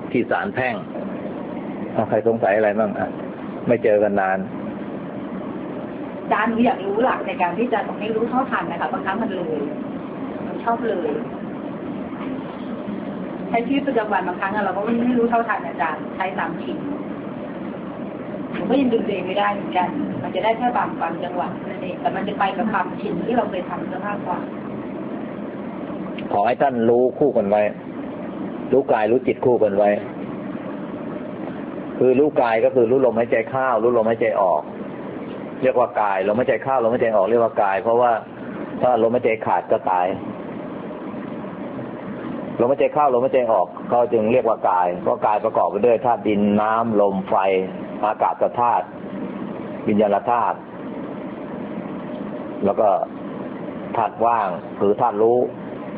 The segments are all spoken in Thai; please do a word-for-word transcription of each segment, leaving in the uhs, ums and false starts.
ที่ศาลแพ่งใครสงสัยอะไรบ้างอ่ะไม่เจอกันนานอาจารย์หนูอยากรู้หลักในการที่จะไม่รู้เท่าทันนะคะบางครั้งมันเลยมันชอบเลยใช้ชีวิตประจำวันบางครั้งเราก็ไม่รู้เท่าทันอาจารย์ใช้ตามชินผมก็ยังดึงตัวเองไม่ได้เหมือนกันมันจะได้แค่บางบางจังหวะนั่นเองแต่มันจะไปกับความชินที่เราเคยทำจะมากกว่าขอให้ท่านรู้คู่กันไว้รู้กายรู้จิตคู่กันไว้คือรู้กายก็คือรู้ลมหายใจเข้ารู้ลมหายใจออกเรียกว่ากายลมหายใจเข้าลมหายใจออกเรียกว่ากายเพราะว่าถ้าลมหายใจขาดก็ตายลมหายใจเข้าลมหายใจออกเขาจึงเรียกว่ากายเพราะกายประกอบไปด้วยธาตุดินน้ำลมไฟอากาศธาตุวิญญาณธาตุแล้วก็ธาตุว่างคือธาตุรู้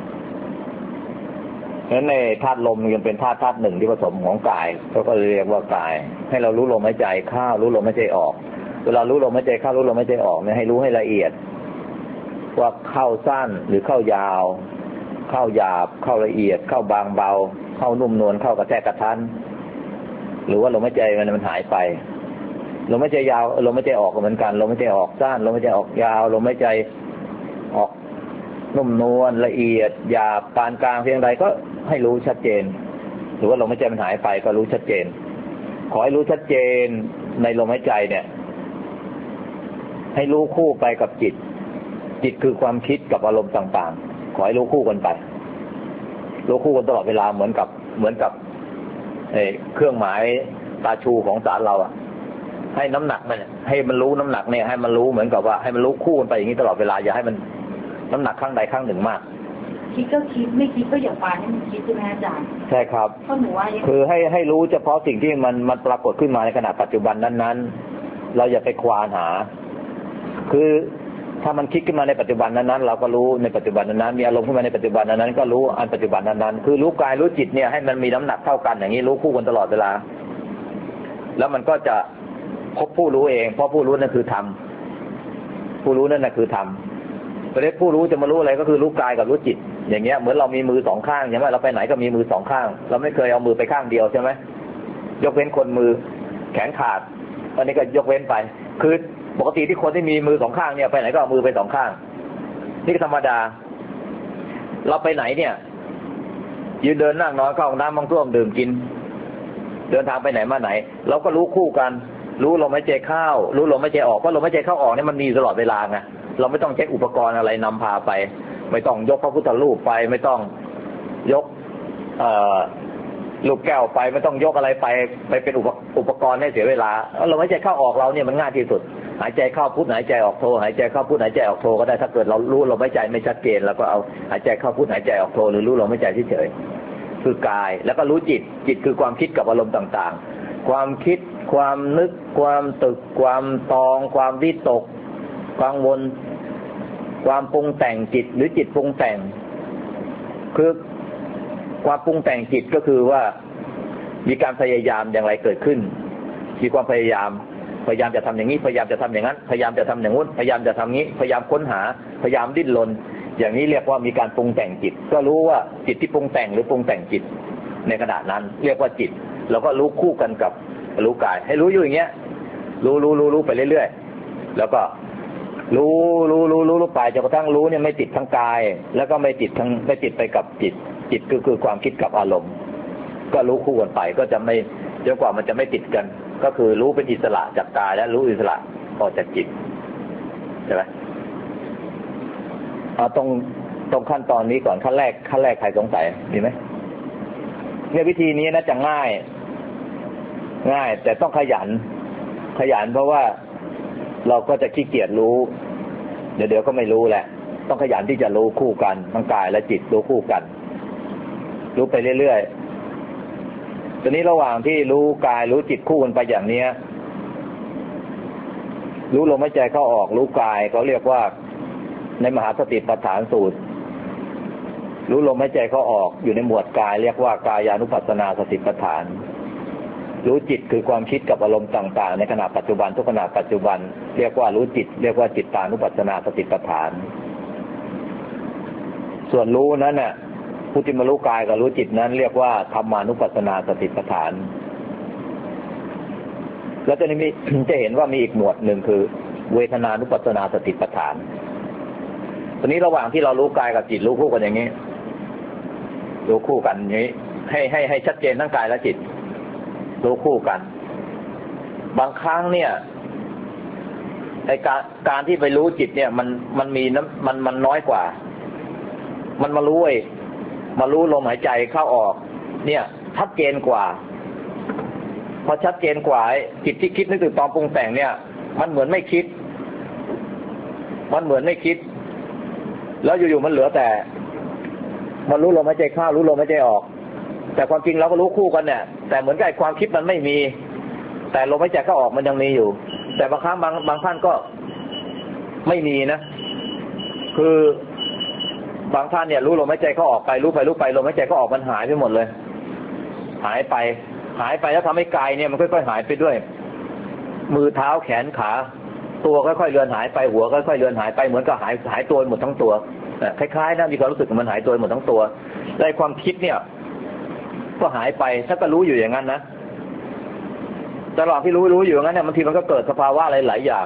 ฉะนั้นในธาตุลมยังเป็นธาตุธาตุหนึ่งที่ผสมของกายเขาก็เรียกว่ากายให้เรารู้ลมหายใจเข้ารู้ลมหายใจออกเวลารู้ลมหายใจเข้ารู้ลมหายใจออกเนี่ยให้รู้ให้ละเอียดว่าเข้าสั้นหรือเข้ายาวเข้าหยาบเข้าละเอียดเข้าบางเบาเข้านุ่มนวลเข้ากระแทกกระทันหรือว่าลมหายใจมันมันหายไปลมหายใจยาวลมหายใจออกก็เหมือนกันลมหายใจออกสั้นลมหายใจออกยาวลมหายใจออกนุ่มนวลละเอียดหยาบปานกลางเพียงใดก็ให้รู้ชัดเจนหรือว่าลมหายใจมันหายไปก็รู้ชัดเจนขอให้รู้ชัดเจนในลมหายใจเนี่ยให้รู้คู่ไปกับจิตจิตคือความคิดกับอารมณ์ต่างๆขอให้รู้คู่กันไปรู้คู่กันตลอดเวลาเหมือนกับเหมือนกับไอ้เครื่องหมายตาชูของศาลเราอ่ะให้น้ำหนักมันให้มันรู้น้ำหนักเนี่ยให้มันรู้เหมือนกับว่าให้มันรู้คู่กันไปอย่างนี้ตลอดเวลาอย่าให้มันน้ำหนักข้างใดข้างหนึ่งมากคิดก็คิดไม่คิดก็อย่าปานให้มันคิดใช่ไหมอาจารย์ใช่ครับเพราะหนูว่าคือให้ให้รู้เฉพาะสิ่งที่มันมันปรากฏขึ้นมาในขณะปัจจุบันนั้นๆเราอย่าไปควานหาคือถ้ามันคิดขึ้นมาในปัจจุบันนั้นๆเราก็รู้ในปัจจุบันนั้นๆมีอารมณ์ขึ้นมาในปัจจุบันนั้นๆก็รู้อันปัจจุบันนั้นๆคือรู้กายรู้จิตเนี่ยให้มันมีน้ำหนักเท่ากันอย่างนี้รู้คู่กันตลอดเวลาแล้วมันก็จะพบผู้รู้เองเพราะผู้รู้นั่นคือธรรมผู้รู้นั่นน่ะคือธรรมประเด็นผู้รู้จะมารู้อะไรก็คือรู้กายกับรู้จิตอย่างเงี้ยเหมือนเรามีมือสองข้างใช่ไหมเราไปไหนก็มีมือสองข้างเราไม่เคยเอามือไปข้างเดียวใช่ไหมยกเว้นคนมือแขนขาดอันนี้ก็ยกเว้นไปคือปกติที่คนที่มีมือสองข้างเนี่ยไปไหนก็เอามือไปสองข้างนี่ก็ธรรมดาเราไปไหนเนี่ยยืนเดินนั่งนอนเข้าห้องน้ำมั่งท่วมดื่มกินเดินทางไปไหนมาไหนเราก็รู้คู่กันรู้ลมหายใจเข้ารู้ลมหายใจออกเพราะลมหายใจเข้าออกเนี่ยมันมีตลอดเวลาไงเราไม่ต้องใช้อุปกรณ์อะไรนำพาไปไม่ต้องยกพระพุทธรูปไปไม่ต้องยกเอ่อลูกแก้วไปไม่ต้องยกอะไรไปไปเป็นอุปกรณ์ให้เสียเวลาลมหายใจเข้าออกเราเนี่ยมันง่ายที่สุดหายใจเข้าพุทหายใจออกโทหายใจเข้าพุทหายใจออกโทก็ได้ถ้าเกิดเรารู้ลมหายใจไม่ชัดเจนเราก็เอาหายใจเข้าพุทหายใจออกโทหรือรู้ลมหายใจเฉยๆคือกายแล้วก็รู้จิตจิตคือความคิดกับอารมณ์ต่างๆความคิดความนึกความตึกความตองความวิตกกังวลความปรุงแต่งจิตหรือจิตปรุงแต่งคือความปรุงแต่งจิตก็คือว่ามีการพยายามอย่างไรเกิดขึ้นมีความพยายามพยายามจะทำอย่างนี้พยายามจะทำอย่างนั้นพยายามจะทำอย่างนู้นพยายามจะทำนี้พยายามค้นหาพยายามดิ้นรนอย่างนี้เรียกว่ามีการปรุงแต่งจิตก็รู้ว่าจิตที่ปรุงแต่งหรือปรุงแต่งจิตในขณะนั้นเรียกว่าจิตแล้วก็รู้คู่กันกับรู้กายให้รู้อยู่อย่างเงี้ยรู้รู้รู้รู้ไปเรื่อยๆแล้วก็รู้รู้รู้รู้รู้ไปจนกระทั่งรู้เนี่ยไม่ติดทั้งกายแล้วก็ไม่ติดทั้งไม่ติดไปกับจิตจิตคือคือความคิดกับอารมณ์ก็รู้คู่กันไปก็จะไม่จนกว่ามันจะไม่ติดกันก็คือรู้เป็นอิสระจากกายและรู้อิสระออกจากจิตใช่ไหมเอาตรงตรงขั้นตอนนี้ก่อนขั้นแรกขั้นแรกใครสงสัยดีไหมเนี่ยวิธีนี้นะจะง่ายง่ายแต่ต้องขยันขยันเพราะว่าเราก็จะขี้เกียจรู้เดี๋ยวเดี๋ยวก็ไม่รู้แหละต้องขยันที่จะรู้คู่กันทั้งกายและจิตรู้คู่กันรู้ไปเรื่อยๆตอนนี้ระหว่างที่รู้กายรู้จิตคู่กันไปอย่างนี้รู้ลมหายใจเข้าออกรู้กายเขาเรียกว่าในมหาสติปัฏฐานสูตรรู้ลมหายใจเข้าออกอยู่ในหมวดกายเรียกว่ากายานุปัสสนาสติปัฏฐานรู้จิตคือความคิดกับอารมณ์ต่างๆในขณะปัจจุบันทุกขณะปัจจุบันเรียกว่ารู้จิตเรียกว่าจิตตานุปัสสนาสติปัฏฐานส่วนรู้นั้นน่ะผู้ที่มารู้กายกับรู้จิตนั้นเรียกว่าธรรมานุปัสสนาสติปัฏฐานแล้วจะมีจะเห็นว่ามีอีกหมวดหนึ่งคือเวทนานุปัสสนาสติปัฏฐานตอนนี้ระหว่างที่เรารู้กายกับจิตรู้คู่กันอย่างนี้รู้คู่กันอย่างนี้ให้ให้ให้ชัดเจนทั้งกายและจิตรู้คู่กันบางครั้งเนี่ยไอ้การการที่ไปรู้จิตเนี่ยมันมันมีน้ำมันมันน้อยกว่ามันมารู้ไอ้มารู้ลมหายใจเข้าออกเนี่ยชัดเจนกว่าพอชัดเจนกว่าจิตที่คิดนึกถึงตอนปรุงแต่งเนี่ยมันเหมือนไม่คิดมันเหมือนไม่คิดแล้วอยู่ๆมันเหลือแต่มันรู้ลมหายใจเข้ารู้ลมหายใจออกแต่ความจริงเราก็รู้คู่กันเนี่ยแต่เหมือนกับความคิดมันไม่มีแต่ลมหายใจเข้าออกมันยังมีอยู่แต่บางครั้งบางบางท่านก็ไม่มีนะคือบางท่านเนี่ยรู้ลมหายใจเข้าออกไปรู้ไปรู้ไปลมหายใจเข้าออกมันหายไปหมดเลยหายไปหายไปแล้วทำให้กายเนี่ยมันค่อยๆหายไปด้วยมือเท้าแขนขาตัวค่อยๆเลือนหายไปหัวค่อยๆเลือนหายไปเหมือนกับหายหายตัวหมดทั้งตัวคล้ายๆนะมีความรู้สึกมันหายตัวหมดทั้งตัวในความคิดเนี่ยก็หายไปถ้าก็รู้อยู่อย่างนั้นนะตลอดที่รู้รู้อยู่อย่างนั้นเนี่ยบางทีมันก็เกิดสภาวะอะไรหลายอย่าง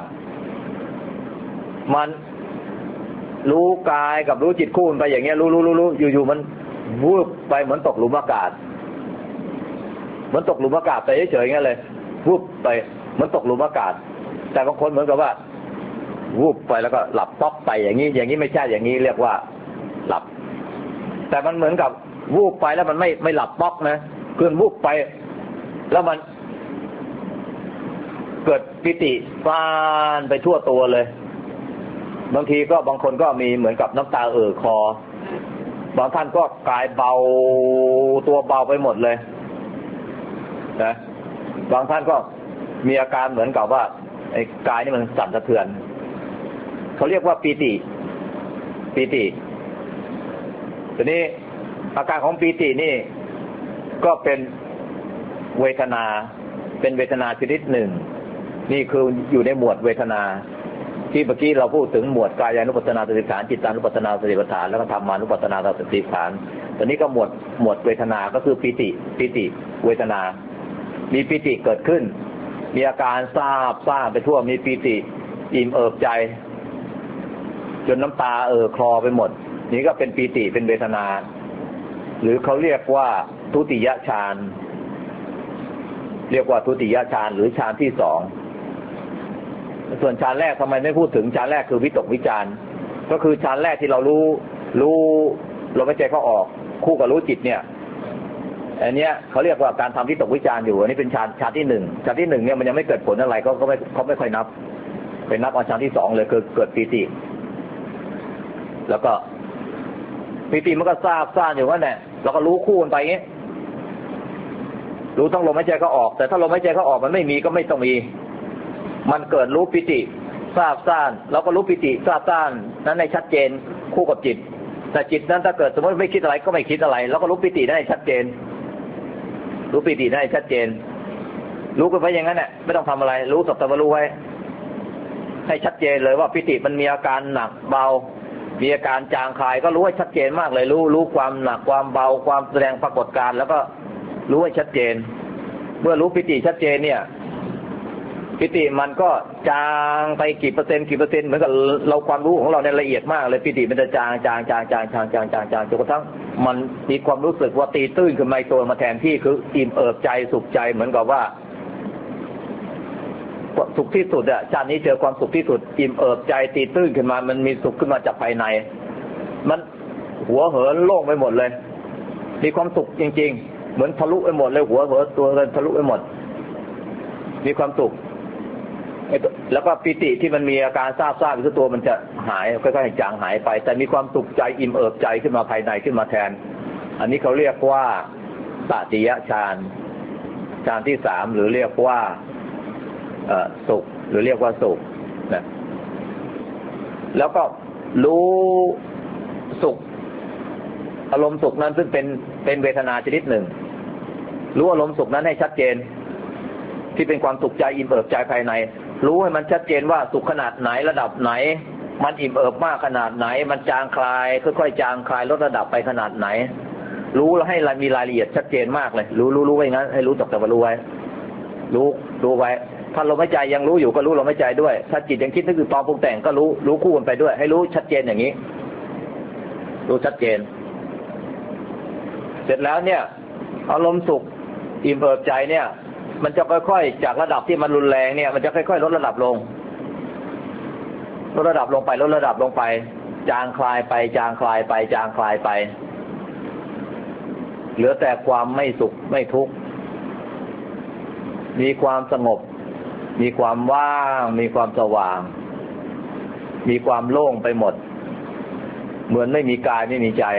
มันรู้กายกับรู้จิตคู่ไปอย่างเงี้ยรู้รู้รู้รู้อยู่ๆมันวูบไปเหมือนตกหลุมอากาศเหมือนตกหลุมอากาศไปเฉยๆงั้นเลยวูบไปเหมือนตกหลุมอากาศแต่บางคนเหมือนกับว่าวูบไปแล้วก็หลับป๊อกไปอย่างนี้อย่างนี้ไม่ใช่อย่างนี้เรียกว่าหลับแต่มันเหมือนกับวูบไปแล้วมันไม่ไม่หลับป๊อกนะคือวูบไปแล้วมันเกิดปิติฟานไปทั่วตัวเลยบางทีก็บางคนก็มีเหมือนกับน้ำตาเอ่อคอบางท่านก็กายเบาตัวเบาไปหมดเลยนะบางท่านก็มีอาการเหมือนกับว่าไอ้กายนี่มันสั่นสะเทือนเขาเรียกว่าปีติปีติทีนี้อาการของปีตินี่ก็เป็นเวทนาเป็นเวทนาชนิดหนึ่งนี่คืออยู่ในหมวดเวทนาที่เมื่อกี้เราพูดถึงหมวดกายานุปัสสนาสติปัฏฐานจิตานุปัสสนาสติปัฏฐานแล้วก็ธรรมานุปัสสนาสติปัฏฐานตอนนี้ก็หมวดหมวดเวทนาก็คือปีติปีติเวทนามีปีติเกิดขึ้นมีอาการซาบซ่านไปทั่วมีปีติอิ่มเอิบใจจนน้ำตาเอ่อคลอไปหมดนี่ก็เป็นปีติเป็นเวทนาหรือเขาเรียกว่าทุติยฌานเรียกว่าทุติยฌานหรือฌานที่สองส่วนฌานแรกทำไมไม่พูดถึงฌานแรกคือวิตกวิจารก็คือฌานแรกที่เรารู้รู้ลมหายใจเข้าออกคู่กับรู้จิตเนี่ยอันเนี้ยเขาเรียกว่าการทำวิตกวิจารอยู่อันนี้เป็นฌานฌานที่หนึ่งฌานที่หนึ่งเนี่ยมันยังไม่เกิดผลอะไรก็ก็ไม่เขาไม่ค่อยนับเป็นนับเอาฌานที่สองเลยคือเกิดปีติแล้วก็ปีติมันก็ซาบซ่านอยู่ว่าเนี่ยเราก็รู้คู่กันไปอย่างงี้รู้ทั้งลมหายใจเข้าออกแต่ถ้าลมหายใจเข้าออกมันไม่มีก็ไม่ต้องมีมันเกิดรู้ปิติซาบซ่านแล้วก็รู้ปิติซาบซ่านนั้นในชัดเจนคู่กับจิตแต่จิตนั้นถ้าเกิดสมมติไม่คิดอะไรก็ไม่คิดอะไรแล้วก็รู้ปิติได้ชัดเจนรู้ปิติได้ชัดเจนรู้กันไปอย่างนั้นแหละไม่ต้องทำอะไรรู้สักแต่ว่ารู้ไว้ให้ชัดเจนเลยว่าปิติมันมีอาการหนักเบามีอาการจางคลายก็รู้ให้ชัดเจนมากเลยรู้รู้ความหนักความเบาความแสดงปรากฏการแล้วก็รู้ให้ชัดเจนเมื่อรู้ปิติชัดเจนเนี่ยปิติมันก็จางไปกี่เปอร์เซ็นต์กี่เปอร์เซ็นต์เหมือนกับเราความรู้ของเราเนี่ยละเอียดมากเลยปิติมันจะจางจางจางจางจางจางจางจางจนกระทั่งมันมีความรู้สึกว่าตีตื้นขึ้นมาตัวมาแทนที่คืออิ่มเอิบใจสุขใจเหมือนกับว่าสุขที่สุดอะชาตินี้เจอความสุขที่สุดอิ่มเอิบใจตีตื้นขึ้นมามันมีสุขขึ้นมาจากภายในมันหัวเหินโล่งไปหมดเลยมีความสุขจริงๆเหมือนทะลุไปหมดเลยหัวเหินตัวเลยทะลุไปหมดมีความสุขแล้วก็ปิติที่มันมีอาการซาบซ่านคือตัวมันจะหายค่อยๆจางหายไปแต่มีความสุขใจอิ่มเอิบใจขึ้นมาภายในขึ้นมาแทนอันนี้เขาเรียกว่าตติยฌานฌานที่สามหรือเรียกว่าเอ่อสุขหรือเรียกว่าสุขนะแล้วก็รู้สุขอารมณ์สุขนั้นซึ่งเป็นเป็นเวทนาชนิดหนึ่งรู้อารมณ์สุขนั้นให้ชัดเจนที่เป็นความสุขใจอิ่มเอิบใจภายในรู้ให้มันชัดเจนว่าสุขขนาดไหนระดับไหนมันอิ่มเอิบมากขนาดไหนมันจางคลายค่อยๆจางคลายลดระดับไปขนาดไหนรู้แล้วให้มีรายละเอียดชัดเจนมากเลยรู้รู้รู้ไว้งั้นให้รู้ตกแต่ว่ารู้ไว้รู้รู้ไว้ถ้าลมหายใจยังรู้อยู่ก็รู้ลมหายใจด้วยถ้าจิตยังคิดนึกถึงตอนปรุงแต่งก็รู้รู้คู่กันไปด้วยให้รู้ชัดเจนอย่างนี้รู้ชัดเจนเสร็จแล้วเนี่ยอารมณ์สุขอิ่มเอิบใจเนี่ยมันจะค่อยๆจากระดับที่มันรุนแรงเนี่ยมันจะค่อยๆลดระดับลงลดระดับลงไปลดระดับลงไปจางคลายไปจางคลายไปจางคลายไปเหลือแต่ความไม่สุขไม่ทุกข์มีความสงบมีความว่างมีความสว่างมีความโล่งไปหมดเหมือนไม่มีกายไม่มีใจ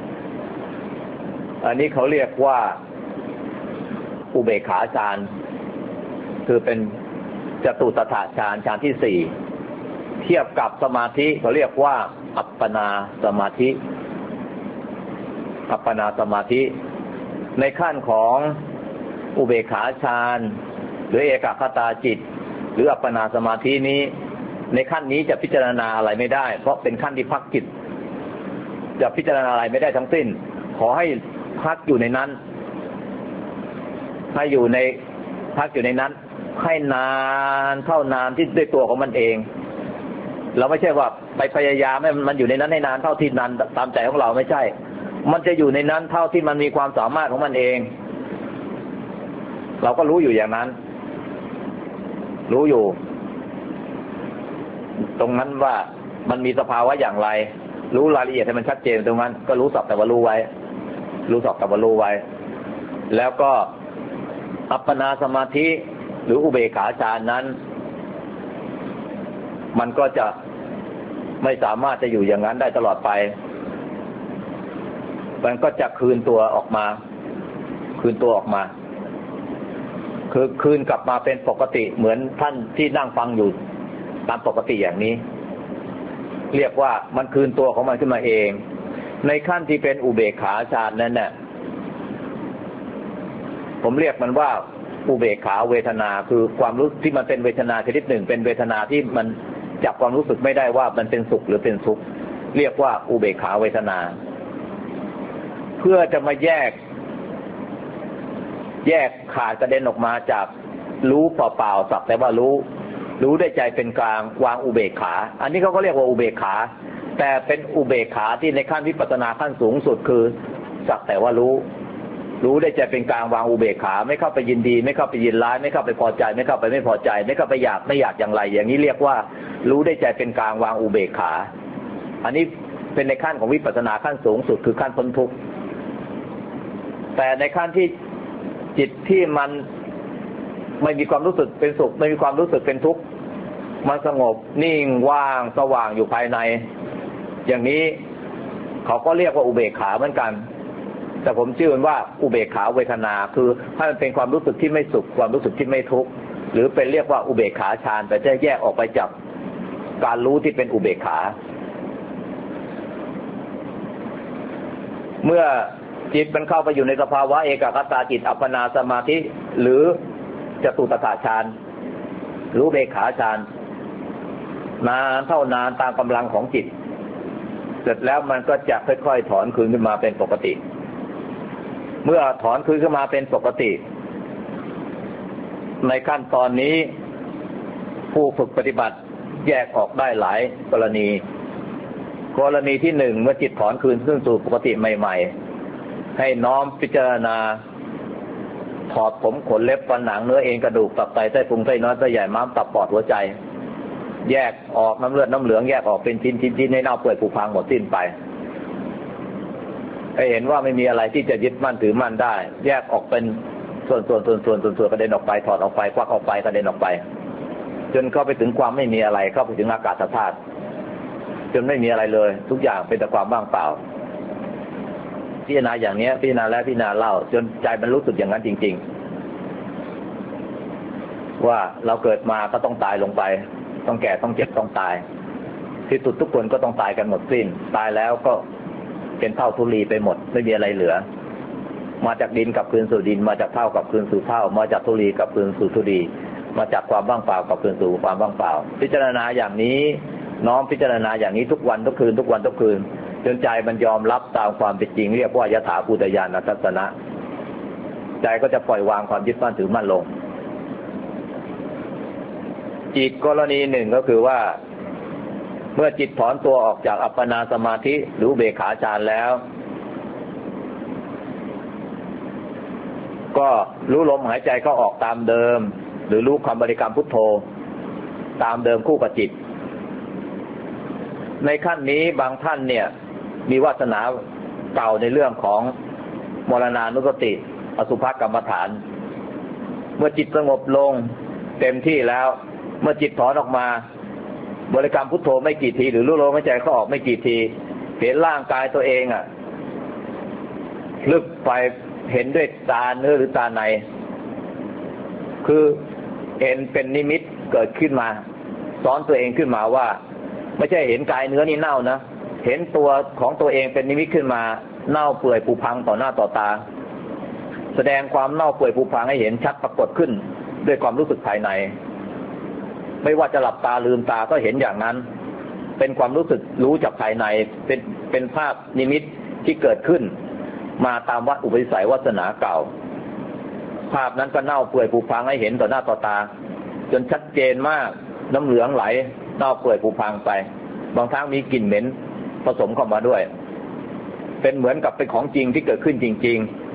อันนี้เขาเรียกว่าอุเบกขาฌานคือเป็นจตุตถฌานฌานที่สี่เทียบกับสมาธิเขาเรียกว่าอัปปนาสมาธิอัปปนาสมาธิในขั้นของอุเบกขาฌานหรือเอกคตาจิตหรืออัปปนาสมาธินี้ในขั้นนี้จะพิจารณาอะไรไม่ได้เพราะเป็นขั้นที่พักจิตจะพิจารณาอะไรไม่ได้ทั้งสิ้นขอให้พักอยู่ในนั้นให้อยู่ในพักอยู่ในนั้นให้นานเท่านานที่ด้วยตัวของมันเองเราไม่ใช่ว่าไปพยายามให้มันอยู่ในนั้นให้นานเท่าที่นานตามใจของเราไม่ใช่มันจะอยู่ในนั้นเท่าที่มันมีความสามารถของมันเองเราก็รู้อยู่อย่างนั้นรู้อยู่ตรงนั้นว่ามันมีสภาวะอย่างไรรู้รายละเอียดให้มันชัดเจนตรงนั้นก็รู้สักแต่ว่ารู้ไว้รู้สักแต่ว่ารู้ไว้แล้วก็อัปปนาสมาธิหรืออุเบกขาฌานนั้นมันก็จะไม่สามารถจะอยู่อย่างนั้นได้ตลอดไปมันก็จะคืนตัวออกมาคืนตัวออกมาคือคืนกลับมาเป็นปกติเหมือนท่านที่นั่งฟังอยู่ตามปกติอย่างนี้เรียกว่ามันคืนตัวของมันขึ้นมาเองในขั้นที่เป็นอุเบกขาฌานนั้นเนี่ยผมเรียกมันว่าอุเบกขาเวทนาคือความรู้ที่มันเป็นเวทนาชนิดหนึ่งเป็นเวทนาที่มันจับความรู้สึกไม่ได้ว่ามันเป็นสุขหรือเป็นทุกข์เรียกว่าอุเบกขาเวทนาเพื่อจะมาแยกแยกขาดกระเด็นออกมาจากรู้เปล่าๆสักแต่ว่ารู้รู้ได้ใจเป็นกลางวางอุเบกขาอันนี้เขาก็เรียกว่าอุเบกขาแต่เป็นอุเบกขาที่ในขั้นวิปัสสนาขั้นสูงสุดคือสักแต่ว่ารู้รู้ได้ใจเป็นกลางวางอุเบกขาไม่เข้าไปยินดีไม่เข้าไปยินร้ายไม่เข้าไปพอใจไม่เข้าไปไม่พอใจไม่เข้าไปอยากไม่อยากอย่างไรอย่างนี้เรียกว่ารู้ได้ใจเป็นกลางวางอุเบกขาอันนี้เป็นในขั้นของวิปัสสนาขั้นสูงสุดคือขั้นพ้นทุกข์แต่ในขั้นที่จิตที่มันไม่มีความรู้สึกเป็นสุขไม่มีความรู้สึกเป็นทุกข์มันสงบนิ่งว่างสว่างอยู่ภายในอย่างนี้เขาก็เรียกว่าอุเบกขาเหมือนกันแต่ผมชื่อมันว่าอุเบกขาเวทนาคือให้มันเป็นความรู้สึกที่ไม่สุขความรู้สึกที่ไม่ทุกข์หรือเป็นเรียกว่าอุเบกขาฌานแต่จะแยกออกไปจากการรู้ที่เป็นอุเบกขาเมื่อจิตมันเข้าไปอยู่ในสภาวะเอกคตาจิตอัปปนาสมาธิหรือจตุตถฌานรู้อุเบกขาฌานนานเท่านานตามกำลังของจิตเสร็จแล้วมันก็จะค่อยๆถอนคืนขึ้นมาเป็นปกติเมื่อถอนคืนขึ้นมาเป็นปกติในขั้นตอนนี้ผู้ฝึกปฏิบัติแยกออกได้หลายกรณีกรณีที่หนึ่งเมื่อจิตถอนคืนขึ้นสู่ปกติใหม่ๆให้น้อมพิจารณาถอดผมขนเล็บฟันหนังเนื้อเอ็นกระดูกตับไตไส้พุงไส้น้อยไส้ใหญ่ม้ามตับปอดหัวใจแยกออกน้ำเลือดน้ำเหลืองแยกออกเป็นชิ้นๆๆให้เน่าเปื่อยผุพังหมดสิ้นไปให้เห็นว่าไม่มีอะไรที่จะยึดมั่นถือมั่นได้แยกออกเป็นส่วนๆส่วนๆส่วนๆกระเด็นออกไปถอดออกไปควักออกไปกระเด็นออกไปจนเข้าไปถึงความไม่มีอะไรเข้าไปถึงอากาศธาตุจนไม่มีอะไรเลยทุกอย่างเป็นแต่ความว่างเปล่าพิจารณาอย่างนี้พิจารณาแล้วพิจารณาเล่าจนใจมันรู้สึกอย่างนั้นจริงๆว่าเราเกิดมาก็ต้องตายลงไปต้องแก่ต้องเจ็บต้องตายที่สุดทุกคนก็ต้องตายกันหมดสิ้นตายแล้วก็เป็นเท่าทุลีไปหมดไม่มีอะไรเหลือมาจากดินกลับคืนสู่ดินมาจากเท่ากลับคืนสู่เท่ามาจากทุลีกลับคืนสู่ทุลีมาจากความว่างเปล่ากลับคืนสู่ความว่างเปล่าพิจารณาอย่างนี้น้อมพิจารณาอย่างนี้ทุกวันทุกคืนทุกวันทุกคืนจนใจมันยอมรับตามความเป็นจริงเรียกว่ายถาภูตญาณทัศนะใจก็จะปล่อยวางความยึดมั่นถือมั่นลงอีกกรณีหนึ่งก็คือว่าเมื่อจิตถอนตัวออกจากอัปปนาสมาธิหรืออุเบกขาฌานแล้วก็รู้ลมหายใจเข้าออกตามเดิมหรือรู้คำบริกรรมพุทโธตามเดิมคู่กับจิตในขั้นนี้บางท่านเนี่ยมีวาสนาเก่าในเรื่องของมรณานุสติอสุภกรรมฐานเมื่อจิตสงบลงเต็มที่แล้วเมื่อจิตถอนออกมาบริกรรมพุทโธไม่กี่ทีหรือรู้ลมหายใจเข้าออกไม่กี่ทีเห็นร่างกายตัวเองอ่ะลึกไปเห็นด้วยตาเนื้อหรือตาในคือเห็นเป็นนิมิตเกิดขึ้นมาสอนตัวเองขึ้นมาว่าไม่ใช่เห็นกายเนื้อนี่เน่านะเห็นตัวของตัวเองเป็นนิมิตขึ้นมาเน่าเปื่อยผุพังต่อหน้าต่อตาแสดงความเน่าเปื่อยผุพังให้เห็นชัดปรากฏขึ้นด้วยความรู้สึกภายในไม่ว่าจะหลับตาลืมตาก็เห็นอย่างนั้นเป็นความรู้สึกรู้จากภายในเป็นเป็นภาพนิมิตที่เกิดขึ้นมาตามวัดอุปนิสัยวาสนาเก่าภาพนั้นก็เน่าเปื่อยผุพังให้เห็นต่อหน้าต่อตาจนชัดเจนมากน้ำเหลืองไหลเน่าเปื่อยผุพังไปบางครั้งมีกลิ่นเหม็นผสมเข้ามาด้วยเป็นเหมือนกับเป็นของจริงที่เกิดขึ้นจริง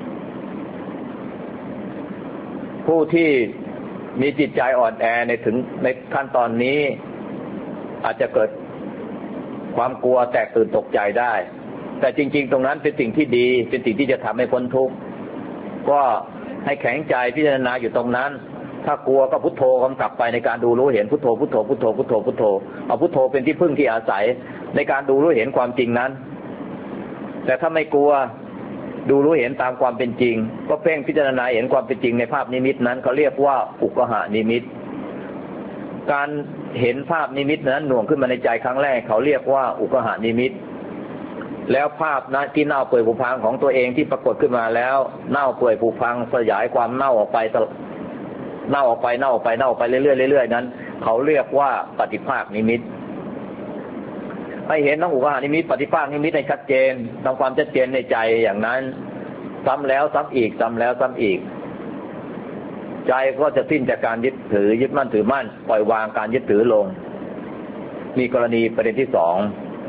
ๆผู้ที่มีจิตใจอ่อนแอในถึงในขั้นตอนนี้อาจจะเกิดความกลัวแตกตื่นตกใจได้แต่จริงๆตรงนั้นเป็นสิ่งที่ดีเป็นสิ่งที่จะทำให้พ้นทุกข์ก็ให้แข็งใจพิจารณาอยู่ตรงนั้นถ้ากลัวก็พุทโธกำกับไปในการดูรู้เห็นพุทโธพุทโธพุทโธพุทโธพุทโธเอาพุทโธเป็นที่พึ่งที่อาศัยในการดูรู้เห็นความจริงนั้นแต่ถ้าไม่กลัวดูรู้เห็นตามความเป็นจริงก็เพ่งพิจารณาเห็นความเป็นจริงในภาพนิมิตนั้นเขาเรียกว่าอุกหะนิมิตการเห็นภาพนิมิตนั้นหน่วงขึ้นมาในใจครั้งแรกเขาเรียกว่าอุกหะนิมิตแล้วภาพนั้นที่เน่าเปื่อยผุพังของตัวเองที่ปรากฏขึ้นมาแล้วเน่าเปื่อยผุพังสยายความเน่าออกไปเน่าออกไปเน่าออกไปเน่าออกไปเรื่อยๆเรื่อยๆนั้นเขาเรียกว่าปฏิภาคนิมิตให้เห็นทั้งอุกหะนิมิตปฏิภาคนิมิตในชัดเจนทำความชัดเจนในใจอย่างนั้นซ้ำแล้วซ้ำอีกซ้ำแล้วซ้ำอีกใจก็จะสิ้นจากการยึดถือยึดมั่นถือมั่นปล่อยวางการยึดถือลงมีกรณีประเด็นที่สอง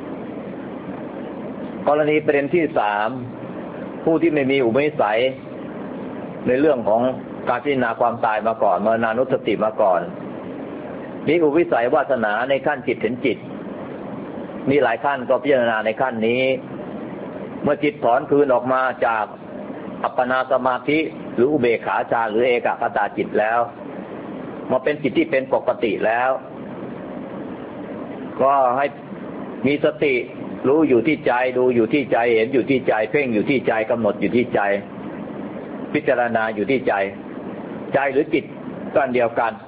กรณีประเด็นที่สามผู้ที่ไม่มีอุปนิสัยในเรื่องของการพิจารณาความตายมาก่อนมรณานุสติมาก่อนมีอุปนิสัยวาสนาในขั้นจิตเห็นจิตมีหลายขั้นก็พิจารณาในขั้นนี้เมื่อจิตถอนคืนออกมาจากอัปปนาสมาธิหรืออุเบกขาฌานหรือเอกคตาจิตแล้วมาเป็นจิตที่เป็นปกติแล้วก็ให้มีสติรู้อยู่ที่ใจดูอยู่ที่ใจเห็นอยู่ที่ใจเพ่งอยู่ที่ใจกำหนดอยู่ที่ใจพิจารณาอยู่ที่ใจใจหรือจิตก็อันเดียวกัน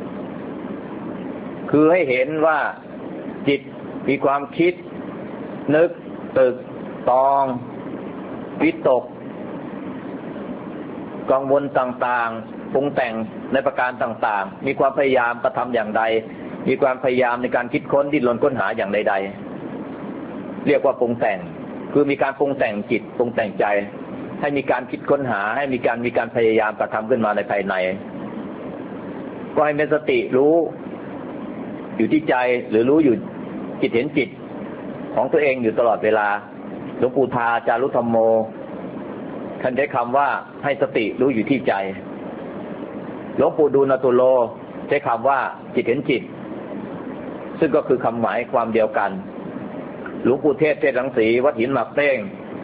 คือให้เห็นว่าจิตมีความคิดนึกตึกตองวิตกกังวลต่างๆปรุงแต่งในประการต่างๆมีความพยายามกระทำอย่างใดมีความพยายามในการคิดค้นดิ้นรนค้นหาอย่างใดๆเรียกว่าปรุงแต่งคือมีการปรุงแต่งจิตปรุงแต่งใจให้มีการคิดค้นหาให้มีการมีการพยายามกระทำขึ้นมาในภายในก็ให้มีสติรู้อยู่ที่ใจหรือรู้อยู่จิตเห็นจิตของตัวเองอยู่ตลอดเวลาหลวงปู่ทาจารุธรรมโมท่านใช้คำว่าให้สติรู้อยู่ที่ใจหลวงปู่ดูลตุโลใช้คำว่าจิตเห็นจิตซึ่งก็คือคำหมายความเดียวกันหลวงปู่เทศเทศรังสีวัดหินหมากเต้ง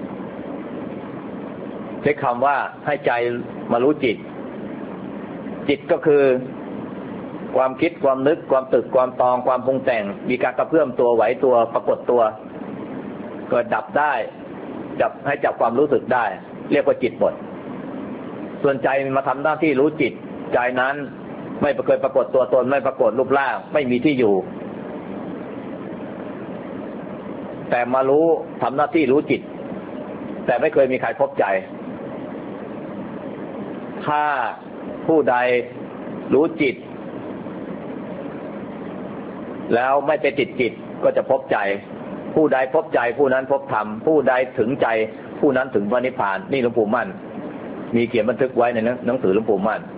ใช้คำว่าให้ใจมารู้จิตจิตก็คือความคิดความนึกความตึกความตองความปรุงแต่งมีการกระเพื่อมตัวไหวตัวปรากฏตัวเกิดดับได้จับให้จับความรู้สึกได้เรียกว่าจิตหมดส่วนใจมาทำหน้าที่รู้จิตใจนั้นไม่เคยปรากฏตัวตนไม่ปรากฏรูปร่างไม่มีที่อยู่แต่มารู้ทำหน้าที่รู้จิตแต่ไม่เคยมีใครพบใจถ้าผู้ใดรู้จิตแล้วไม่ไปติดจิตก็จะพบใจผู้ใดพบใจผู้นั้นพบธรรมผู้ใดถึงใจผู้นั้นถึงพระนิพพานนี่หลวงปู่มั่นมีเขียนบันทึกไว้ในหนังสือหลวงปู่มั่น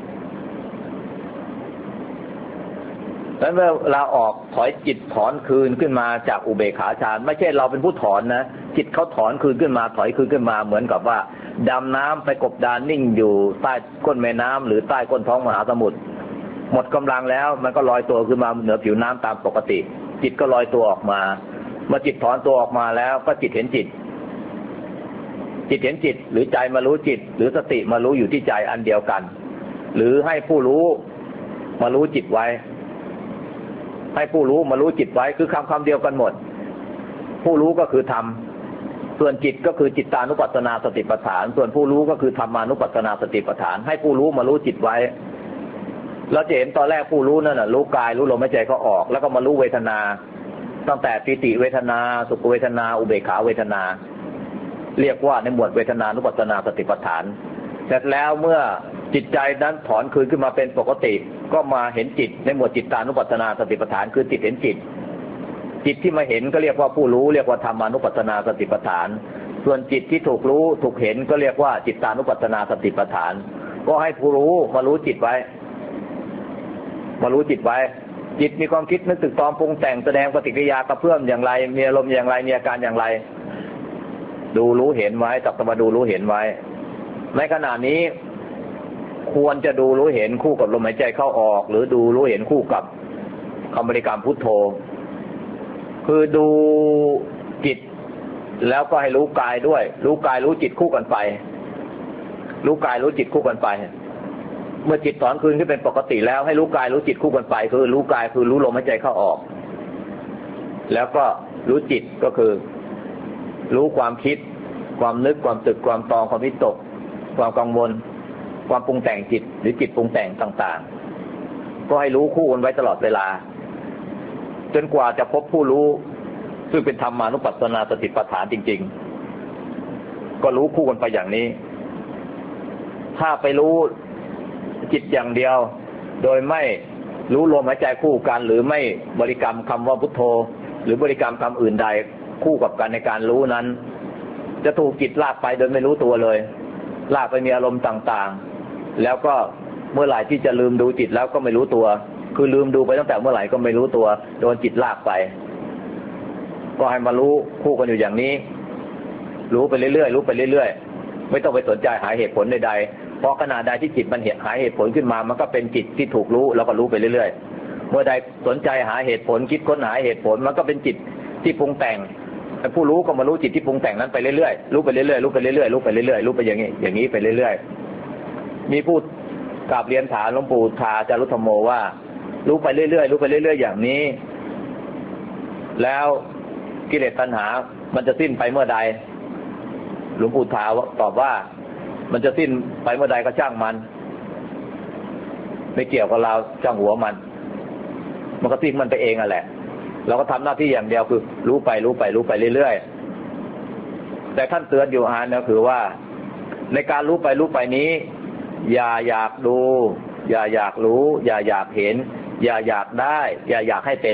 แล้วเมื่อเราออกถอยจิตถอนคืนขึ้นมาจากอุเบกขาฌานไม่ใช่เราเป็นผู้ถอนนะจิตเขาถอนคืนขึ้นมาถอยคืนขึ้นมาเหมือนกับว่าดำน้ำไปกบดานนิ่งอยู่ใต้ก้นแม่น้ำหรือใต้ก้นท้องมหาสมุทรหมดกำลังแล้วมันก็ลอยตัวขึ้นมาเหนือผิวน้ำตามปกติจิตก็ลอยตัวออกมาเมื่อจิตถอนตัวออกมาแล้วก็จิตเห็นจิตจิตเห็นจิตหรือใจมารู้จิตหรือสติมารู้อยู่ที่ใจอันเดียวกันหรือให้ผู้รู้มารู้จิตไว้ให้ผู้รู้มารู้จิตไว้คือคำคำเดียวกันหมดผู้รู้ก็คือธรรมส่วนจิตก็คือจิตตานุปัสสนาสติปัฏฐานส่วนผู้รู้ก็คือธรรมานุปัสสนาสติปัฏฐานให้ผู้รู้มารู้จิตไว้เราจะเห็นตอนแรกผู้รู้นั่นน่ะรู้กายรู้ลมหายใจเขาออกแล้วก็มารู้เวทนาตั้งแต่ปิติเวทนาสุขเวทนาอุเบกขาเวทนาเรียกว่าในหมวดเวทนานุปัสสนาสติปัฏฐานเสร็จแล้วเมื่อจิตใจนั้นถอนคืนขึ้นมาเป็นปกติก็มาเห็นจิตในหมวดจิตตานุปัสสนาสติปัฏฐานคือจิตเห็นจิตจิตที่มาเห็นก็เรียกว่าผู้รู้เรียกว่าธรรมานุปัสสนาสติปัฏฐานส่วนจิตที่ถูกรู้ถูกเห็นก็เรียกว่าจิตตานุปัสสนาสติปัฏฐานก็ให้ผู้รู้มารู้จิตไว้มารู้จิตไว้จิตมีความคิดนึกตึกตองปรุงแต่งแสดงปฏิกิริยากระเพื่อมอย่างไรมีอารมณ์อย่างไรมีอาการอย่างไรดูรู้เห็นไว้จับตาดูรู้เห็นไว้ในขณะนี้ควรจะดูรู้เห็นคู่กับลมหายใจเข้าออกหรือดูรู้เห็นคู่กับคำบริกรรมพุทโธคือดูจิตแล้วก็ให้รู้กายด้วยรู้กายรู้จิตคู่กันไปรู้กายรู้จิตคู่กันไปเมื่อจิตถอนคืนขึ้นเป็นปกติแล้วให้รู้กายรู้จิตคู่กันไปคือรู้กายคือรู้ลมหายใจเข้าออกแล้วก็รู้จิตก็คือรู้ความคิดความนึกความตึกความตองความวิตกความกังวลความปรุงแต่งจิตหรือจิตปรุงแต่งต่างๆก็ให้รู้คู่กันไว้ตลอดเวลาจนกว่าจะพบผู้รู้ซึ่งเป็นธรรมานุปัสสนาสติปัฏฐานจริงๆก็รู้คู่กันไปอย่างนี้ถ้าไปรู้จิตอย่างเดียวโดยไม่รู้ลมหายใจคู่กันหรือไม่บริกรรมคำว่าพุทโธหรือบริกรรมคำอื่นใดคู่กับกันในการรู้นั้นจะถูกจิตลากไปโดยไม่รู้ตัวเลยลากไปมีอารมณ์ต่างๆแล้วก็เมื่อไหร่ที่จะลืมดูจิตแล้วก็ไม่รู้ตัวคือลืมดูไปตั้งแต่เมื่อไหร่ก็ไม่รู้ตัวโดนจิตลากไปก็ให้มารู้คู่กันอยู่อย่างนี้รู้ไปเรื่อยๆรู้ไปเรื่อยๆไม่ต้องไปสนใจหาเหตุผลใดๆเพราะขณะใดที่จิตมันหาเหตุผลขึ้นมามันก็เป็นจิตที่ถูกรู้แล้วก็รู้ไปเรื่อยๆเมื่อใดสนใจหาเหตุผลคิดค้นหาเหตุผลมันก็เป็นจิตที่ปรุงแต่งผู้รู้ก็มารู้จิตที่ปรุงแต่งนั้นไปเรื่อยๆรู้ไปเรื่อยๆรู้ไปเรื่อยๆรู้ไปเรื่อยๆรู้ไปอย่างนี้อย่างนี้ไปเรื่อยๆมีผู้กราบเรียนถามหลวงปู่ทาจารุธรรมโมว่ารู้ไปเรื่อยๆรู้ไปเรื่อยๆอย่างนี้แล้วกิเลสตัณหามันจะสิ้นไปเมื่อใดหลวงปู่ทาตอบว่ามันจะสิ้นไปเมื่อใดก็ช่างมันไม่เกี่ยวกับเราช่างหัวมันมันก็สิ้นมันไปเองอ่ะแหละเราก็ทำหน้าที่อย่างเดียวคือรู้ไปรู้ไปรู้ไปเรื่อยๆแต่ท่านเตือนอยู่อันก็คือว่าในการรู้ไปรู้ไปนี้อย่าอยากดูอย่าอยากรู้อย่าอยากเห็นอย่าอยากได้อย่าอยากให้เป็น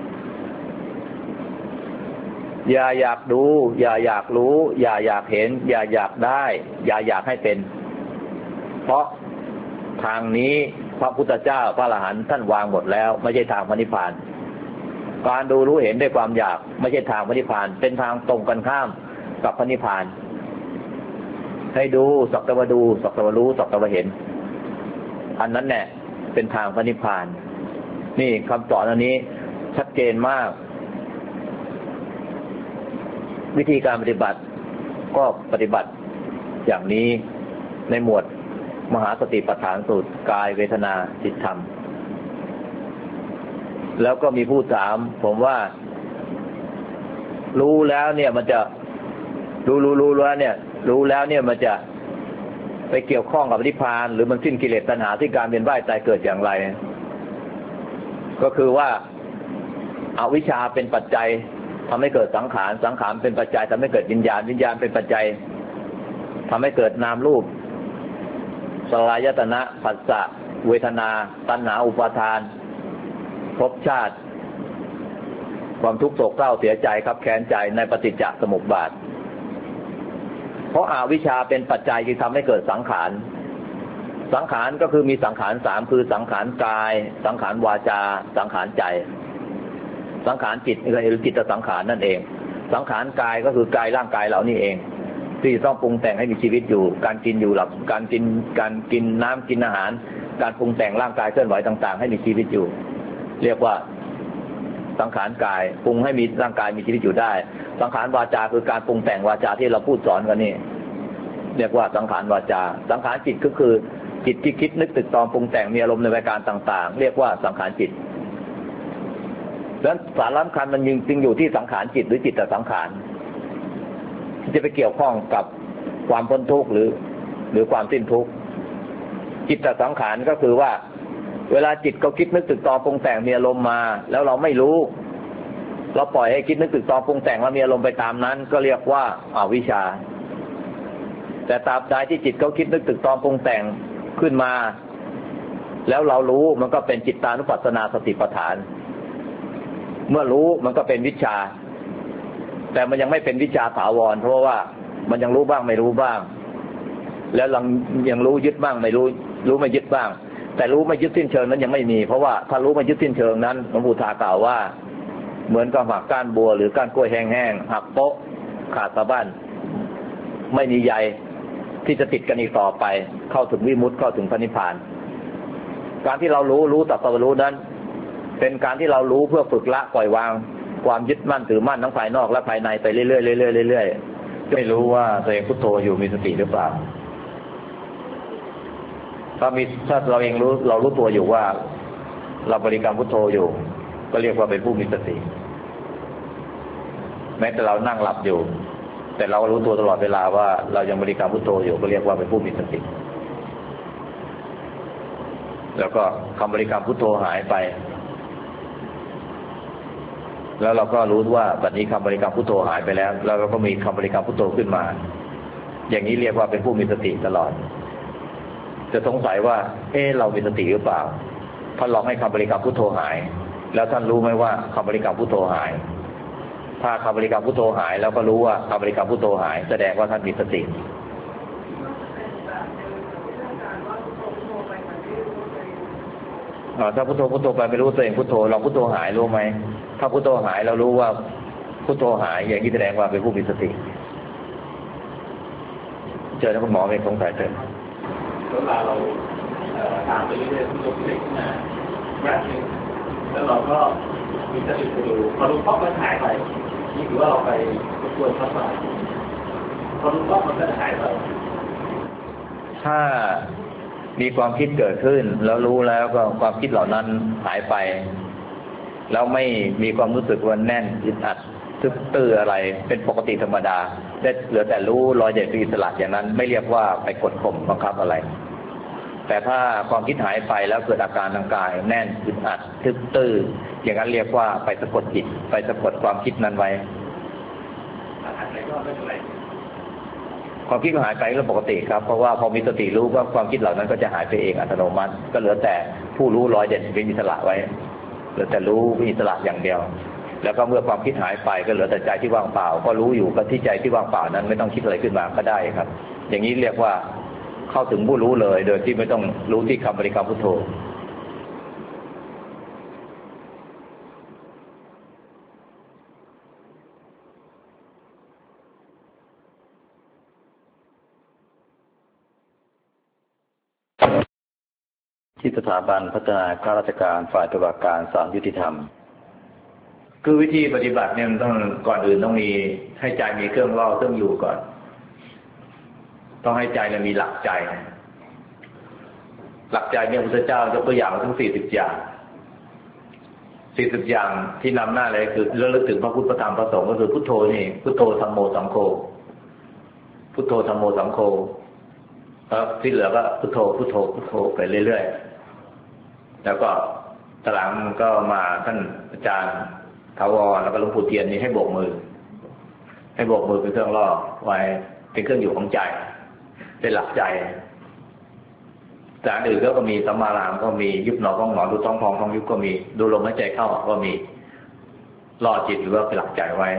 อย่าอยากดูอย่าอยากรู้อย่าอยากเห็นอย่าอยากได้อย่าอยากให้เป็นเพราะทางนี้พระพุทธเจ้าพระอรหันต์ท่านวางหมดแล้วไม่ใช่ทางพระนิพพานการดูรู้เห็นด้วยความอยากไม่ใช่ทางพระนิพพานเป็นทางตรงกันข้ามกับพระนิพพานให้ดูสักแต่ว่าดูสักแต่ว่ารู้สักแต่ว่าเห็นอันนั้นแหละเป็นทางพระนิพพานนี่คำสอนอันนี้ชัดเจนมากวิธีการปฏิบัติก็ปฏิบัติอย่างนี้ในหมวดมหาสติปัฏฐานสูตรกายเวทนาจิตธรรมแล้วก็มีผู้ถามผมว่ารู้แล้วเนี่ยมันจะรู้รู้รู้แล้วเนี่ยรู้แล้วเนี่ยมันจะไปเกี่ยวข้องกับนิพพานหรือมันสิ้นกิเลสตัณหาที่การเวียนว่ายตายเกิดอย่างไรก็คือว่าอวิชชาเป็นปัจจัยทำให้เกิดสังขารสังขารเป็นปัจจัยทำให้เกิดวิญญาณวิญญาณเป็นปัจจัยทำให้เกิดนามรูปสลายตนะผัสสะเวทนาตัณหาอุปาทานภพชาติความทุกข์โศกเศร้าเสียใจครับแค้นใจในปฏิจจสมุปบาทเพราะอวิชชาเป็นปัจจัยที่ทำให้เกิดสังขารสังขารก็คือมีสังขารสามคือสังขารกายสังขารวาจาสังขารใจสังขารจิตหรือจิตสังขารนั่นเองสังขารกายก็คือกายร่างกายเหล่านี้เองที่ต้องปรุงแต่งให้มีชีวิตอยู่การกินอยู่หลับการกินการกินน้ำกินอาหารการปรุงแต่งร่างกายเคลื่อนไหวต่างๆให้มีชีวิตอยู่เรียกว่าสังขารกายปรุงให้มีร่างกายมีชีวิตอยู่ได้สังขารวาจาคือการปรุงแต่งวาจาที่เราพูดสอนกันนี่เรียกว่าสังขารวาจาสังขารจิตก็คือจิตที่คิดนึกตึกตองปรุงแต่งมีอารมณ์ในประการต่างๆเรียกว่าสังขารจิตดังนั้นสาระสำคัญมันจึงอยู่ที่สังขารจิตหรือจิตสังขารที่จะไปเกี่ยวข้องกับความพ้นทุกข์หรือหรือความสิ้นทุกข์จิตสังขารก็คือว่าเวลาจิตเขาคิดนึกตึกตองปรุงแต่งมีอารมณ์มาแล้วเราไม่รู้เราปล่อยให้คิดนึกตึกตองปรุงแต่งแล้วมีอารมณ์ไปตามนั้นก็เรียกว่าอวิชชาแต่ตราบใดที่จิตเขาคิดนึกตึกตองปรุงแต่งขึ้นมาแล้วเรารู้มันก็เป็นจิตตานุปัสสนาสติปัฏฐานเมื่อรู้มันก็เป็นวิชาแต่มันยังไม่เป็นวิชาถาวรเพราะว่ามันยังรู้บ้างไม่รู้บ้างแล้วยังยังรู้ยึดบ้างไม่รู้รู้ไม่ยึดบ้างแต่รู้ไม่ยึดสิ้นเชิงนั้นยังไม่มีเพราะว่าถ้ารู้ไม่ยึดสิ้นเชิงนั้นหลวงปู่ทากล่าวว่าเหมือนกับหักก้านบัวหรือก้านกล้วยแห้งๆหักโป๊ะขาดสะบั้นไม่มีใยที่จะติดกันอีกต่อไปเข้าถึงวิมุตติเข้าถึงพระนิพพานการที่เรารู้รู้ตัดรู้นั้นเป็นการที่เรารู้เพื่อฝึกละปล่อยวางความยึดมั่นถือมั่นทั้งภายนอกและภายในไปเรื่อยๆเรื่อยๆเรื่อยๆไม่รู้ว่าตัวเองพุทโธอยู่มีสติหรือเปล่าถ้ามีถ้าเราเองรู้เรารู้ตัวอยู่ว่าเราบริกรรมพุทโธอยู่ก็เรียกว่าเป็นผู้มีสติแม้แต่เรานั่งหลับอยู่แต่เรารู้ตัวตลอดเวลาว่าเรายังบริกรรมพุทโธอยู่ก็เรียกว่าเป็นผู้มีสติแล้วก็คำบริกรรมพุทโธหายไปแล้วเราก็รู้ว่าบัดนี้คำบริกรรมพุทโธหายไปแล้วแล้วเราก็มีคำบริกรรมพุทโธขึ้นมาอย่างนี้เรียกว่าเป็นผู้มีสติตลอดจะสงสัยว่าเอ๊ะเรามีสติหรือเปล่าท่านลองให้คำบริกรรมพุทโธหายแล้วท่านรู้ไหมว่าคำบริกรรมพุทโธหายถ้าคำบริกรรมพุทโธหายแล้วก็รู้ว่าคำบริกรรมพุทโธหายแสดงว่าท่านมีสติถ้าพุทโธพุทโธไปไม่รู้ตัวเองพุทโธเราพุทโธหายรู้ไหมถ้าพุทโธหายเรารู้ว่าพุทโธหายอย่างนี้แสดงว่าเป็นผู้มีสติเจอแล้วคุณหมอเป็นสงสัยเจอเวลาเราตามไปเรื่อยๆพุทโธเล็กนะแบบนึงแล้วเราก็มีสติไปดูพอรู้ป๊อกมันหายไปนี่ถือว่าเราไปกวนพระสงฆ์พอรู้ป๊อกมันก็หายไปถ้ามีความคิดเกิดขึ้นแล้วรู้แล้วก็ความคิดเหล่านั้นหายไปแล้วไม่มีความรู้สึกว่าแน่นอึดอัดตึ๊บตื้ออะไรเป็นปกติธรรมดาได้เหลือแต่รู้ลอยเด่นเป็นอิสระอย่างนั้นไม่เรียกว่าไปกดข่มบังคับอะไรแต่ถ้าความคิดหายไปแล้วเกิดอาการทางกายแน่นอึดอัดตึ๊บตื้ออย่างนั้นเรียกว่าไปสะกดจิตไปสะกดความคิดนั้นไว้ความคิดก็หายไปก็ปกติครับเพราะว่าพอมีสติรู้ว่าความคิดเหล่านั้นก็จะหายไปเองอัตโนมัติก็เหลือแต่ผู้รู้ลอยเด่นเป็นอิสระไว้เหลือแต่รู้เป็นอิสระอย่างเดียวแล้วก็เมื่อความคิดหายไปก็เหลือแต่ใจที่ว่างเปล่าก็รู้อยู่กับที่ใจที่ว่างเปล่านั้นไม่ต้องคิดอะไรขึ้นมาก็ได้ครับอย่างนี้เรียกว่าเข้าถึงผู้รู้เลยโดยที่ไม่ต้องรู้ที่คำบริกรรมพุทโธที่สถาบันพัฒนาข้าราชการฝ่ายตุลาการศาลยุติธรรมคือวิธีปฏิบัติเนี่ยมันต้องก่อนอื่นต้องมีให้ใจมีเครื่องล่อเครื่องอยู่ก่อนต้องให้ใจเนี่ยมีหลักใจหลักใจเนี่ยพระพุทธเจ้ายกตัวอย่างมาทั้งสี่สิบอย่างสี่สิบอย่างที่นำหน้าเลยคือระลึกถึงพระพุทธพระธรรมพระสงฆ์ก็คือพุทโธนี่พุทโธธัมโมสังโฆพุทโธธัมโมสังโฆแล้วที่เหลือก็พุทโธพุทโธพุทโธไปเรื่อยๆแล้วก็ตหลังก็มาท่านอาจารย์ถาวรแล้วก็หลวงปู่เทียนนี่ให้โบกมือให้โบกมือเป็นเครื่องล่อไว้เป็นเครื่องอยู่ของใจเป็นหลักใจจากอื่นก็มีสัมมาลามก็มียุบหนอพองหนอดูท้องพองท้องยุบก็มีดูลมหายใจเข้าก็มีล่อจิตหรือว่าไปหลักใจไว้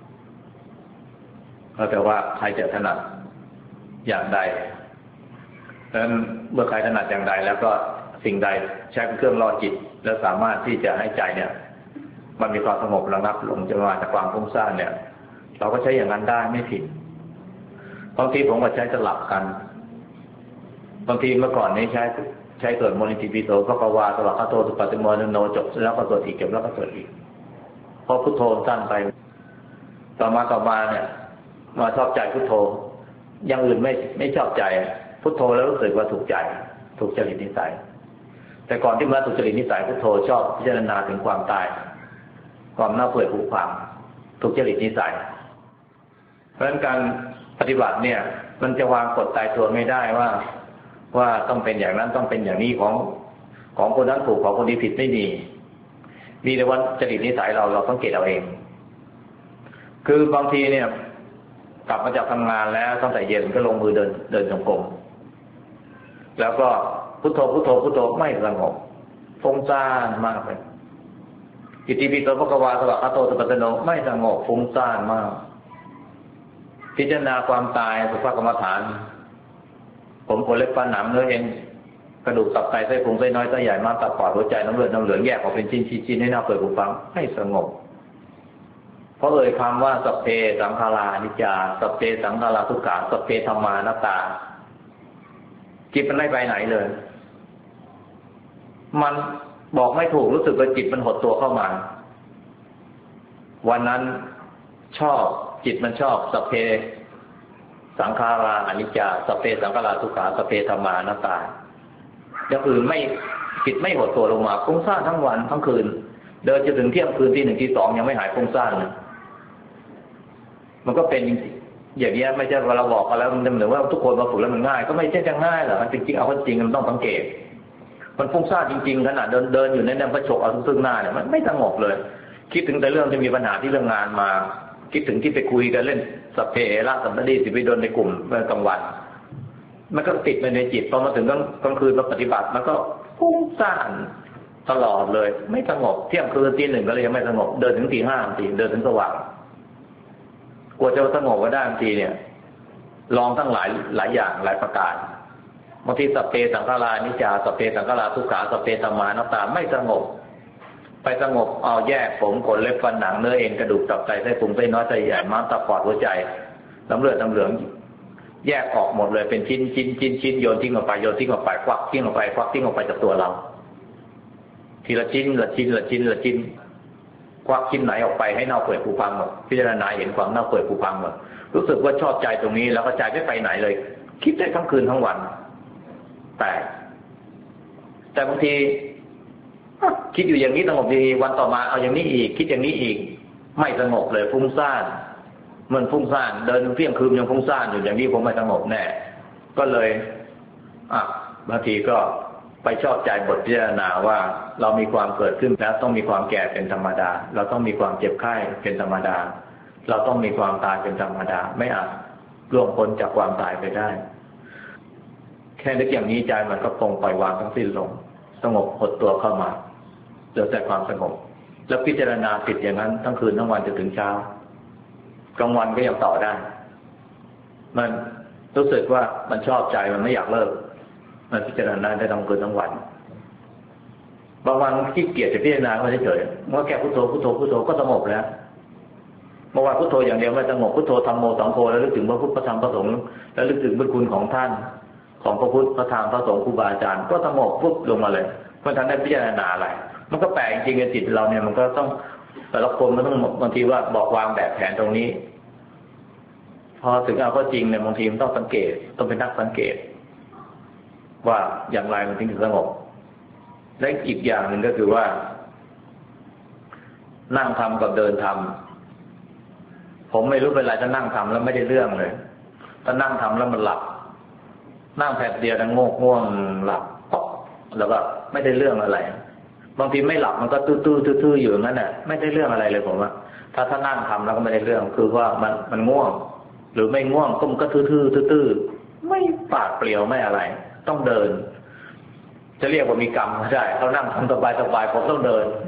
ก็แต่ว่าใครจะถนัดอย่างใดดังนั้นเมื่อใครถนัดอย่างใดแล้วก็สิ่งใดใช้เป็นเครื่องล่อจิตแล้วสามารถที่จะให้ใจเนี่ยมันมีความสงบระงับลงจะมาจากความฟุ้งซ่านเนี่ยเราก็ใช้อย่างนั้นได้ไม่ผิดบางทีผมก็ใช้สลับกันบางทีเมื่อก่อนนี้ใช้ใช้สวดมนต์อิติปิโสพระกวาสวากขาโตสุปฏิโมนโนจบแล้วก็สวดอีกจบแล้วก็สวดอีกพอพุทโธสั้นไปต่อมาต่อมาเนี่ยมาชอบใจพุทโธอย่างอื่นไม่ไม่ชอบใจพุทโธแล้วรู้สึกว่าถูกใจถูกจริตนิสัยแต่ก่อนที่มาถูกจริตนิสัยพุทโธชอบพิจารณาถึงความตายความเน่าเปื่อยผุพังถูกจริตนิสัยเพราะฉะนั้นการปฏิบัติเนี่ยมันจะวางกฎตายตัวไม่ได้ว่าว่าต้องเป็นอย่างนั้นต้องเป็นอย่างนี้ของของคนนั้นถูกของคนนี้ผิดไม่มีมีแต่ว่าจริตนิสัยเราเราสังเกตเอาเองคือบางทีเนี่ยกลับมาจากทำงานแล้วตั้งแต่เย็นก็ลงมือเดินเดินจงกรมแล้วก็พุทโธพุทโธพุทโธไม่สงบฟุ้งซ่านมากเลยอิติปิโสภะคะวาสวากขาโตสุปฏิโนไม่สงบฟุ้งซ่านมากพิจารณาความตายสุภกรรมฐานผมขนเล็บฟันหนังเนื้อเอ็นกระดูกตับไตไส้พุงไส้น้อยไส้ใหญ่ม้ามตับปอดหัวใจน้ำเลือดน้ำเหลืองแยกออกเป็นชิ้นๆให้หน้าเปิดหูฟังให้สงบเพราะเอ่ยคำว่าสัพเพสังขารานิจจาสัพเพสังขาราทุกขาสัพเพธัมมานัตตาจิตมันไม่ไปไหนเลยมันบอกไม่ถูกรู้สึกว่าจิตมันหดตัวเข้ามาวันนั้นชอบจิตมันชอบสัพเพสังขาราอนิจจาสัพเพสังขาราทุกขาสัพเพธัมมานัตตาอย่างอื่นไม่จิตไม่หดตัวลงมาฟุ้งซ่านทั้งวันทั้งคืนเดินจนถึงเที่ยงคืนที่หนึ่งที่สองยังไม่หายฟุ้งซ่านเลยมันก็เป็นอย่างนี้ไม่ใช่ว่าเราบอกกันแล้วมันเหมือนว่าทุกคนมาฝึกแล้วมันง่ายก็ไม่ใช่จะง่ายหรอกมันจริงๆเอาจริงมันต้องสังเกตมันฟุ้งซ่านจริงๆขนาดเดินเดินอยู่ในน้ำกระจกเอาซึ่งหน้าเนี่ยมันไม่สงบเลยคิดถึงแต่เรื่องที่มีปัญหาที่เรื่องงานมาคิดถึงที่ไปคุยกันเล่นสัพเพละสัมปดีสิไปโดนในกลุ่มเมื่อกลางวันมันก็ติดไปในจิตพอมาถึงกลางคืนมาปฏิบัติมันก็ฟุ้งซ่านตลอดเลยไม่สงบเที่ยงคืนตีหนึ่งก็เลยยังไม่สงบเดินถึงตีห้าตีเดินถึงสว่างกว่าจะสงบก็ได้บางทีเนี่ยลองทั้งหลายหลายอย่างหลายประการบางทีสัพเพสังขารานิจจาสัพเพสังขาราทุกขาสัพเพธัมมานัตตาไม่สงบไปสงบเอาแยกผมขนเล็บฟันหนังเนื้อเอ็นกระดูกตับไตไส้พุงไส้น้อยไส้ใหญ่ม้ามตับปอดหัวใจน้ำเลือดน้ำเหลืองแยกออกหมดเลยเป็นชิ้นชิ้นชิ้นชิ้นโยนทิ้งออกไปโยนทิ้งออกไปควักทิ้งออกไปควักทิ้งออกไปจากตัวเราทีละชิ้นละชิ้นละชิ้นละชิ้นควักชิ้นไหนออกไปให้เน่าเปื่อยผุพังหมดพิจารณาเห็นความเน่าเปื่อยผุพังหมดรู้สึกว่าชอบใจตรงนี้แล้วก็ใจไม่ไปไหนเลยคิดได้ทั้งคืนทั้งวันแต่แต่บางทีคิดอยู่อย่างนี้สงบดีวันต่อมาเอาอย่างนี้อีกคิดอย่างนี้อีกไม่สงบเลยฟุ้งซ่านเหมือนฟุ้งซ่านเดินเที่ยงคืนยังฟุ้งซ่านอยู่อย่างนี้ผมไม่สงบแน่ก็เลยอ่ะบางทีก็ไปชอบใจบทพิจารณาว่าเรามีความเกิดขึ้นแล้วต้องมีความแก่เป็นธรรมดาเราต้องมีความเจ็บไข้เป็นธรรมดาเราต้องมีความตายเป็นธรรมดาไม่อาจล่วงพ้นจากความตายไปได้แค่นึกอย่างนี้ใจมันก็ปลงปล่อยวางทั้งสิ้นลงสงบหดตัวเข้ามาเหลือแต่ความสงบแล้วพิจารณาติดอย่างนั้นทั้งคืนทั้งวันจนถึงเช้ากลางวันก็ยังต่อได้มันรู้สึกว่ามันชอบใจมันไม่อยากเลิกมันพิจารณาได้ทั้งคืนทั้งวันบางวันขี้เกียจจะพิจารณาไม่เฉยๆเมื่อแค่พุทโธพุทโธพุทโธก็สงบแล้วเมื่อวานพุทโธอย่างเดียวไม่สงบพุทโธธัมโมสังโฆแล้วนึกถึงพระพุทธพระธรรมพระสงฆ์แล้วนึกถึงบุญคุณของท่านของพระพุทธพระธรรมพระสงฆ์ครูบาอาจารย์ก็สงบปุ๊บลงมาเลยเมื่อท่านได้พิจารณาอะไรมันก็แปลกจริงๆจิตเราเนี่ยมันก็ต้องแต่ละคนมันต้องบางทีว่าบอกวางแบบแผนตรงนี้พอถึงเอาก็จริงเนี่ยบางทีมันต้องสังเกตต้องเป็นนักสังเกตว่าอย่างไรมันถึงจะสงบและอีกอย่างหนึ่งก็คือว่านั่งทำกับเดินทำผมไม่รู้เป็นไรถ้านั่งทำแล้วไม่ได้เรื่องเลยถ้านั่งทำแล้วมันหลับนั่งแผดเดียวแล้วโงกง่วงหลับป๊อกแล้วก็ไม่ได้เรื่องอะไรบางทีไม่หลับมันก็ตื้อตื้อตื้ออยู่อย่างนั้นน่ะไม่ได้เรื่องอะไรเลยผมว่าถ้าถ้านั่งทำแล้วก็ไม่ได้เรื่องคือว่ามันมันง่วงหรือไม่ง่วงก็มันก็ตื้อตื้อตื้อไม่ปากเปลี่ยวไม่อะไรต้องเดินจะเรียกว่ามีกรรมก็ได้เขานั่งทำสบายสบายผมต้องเดิน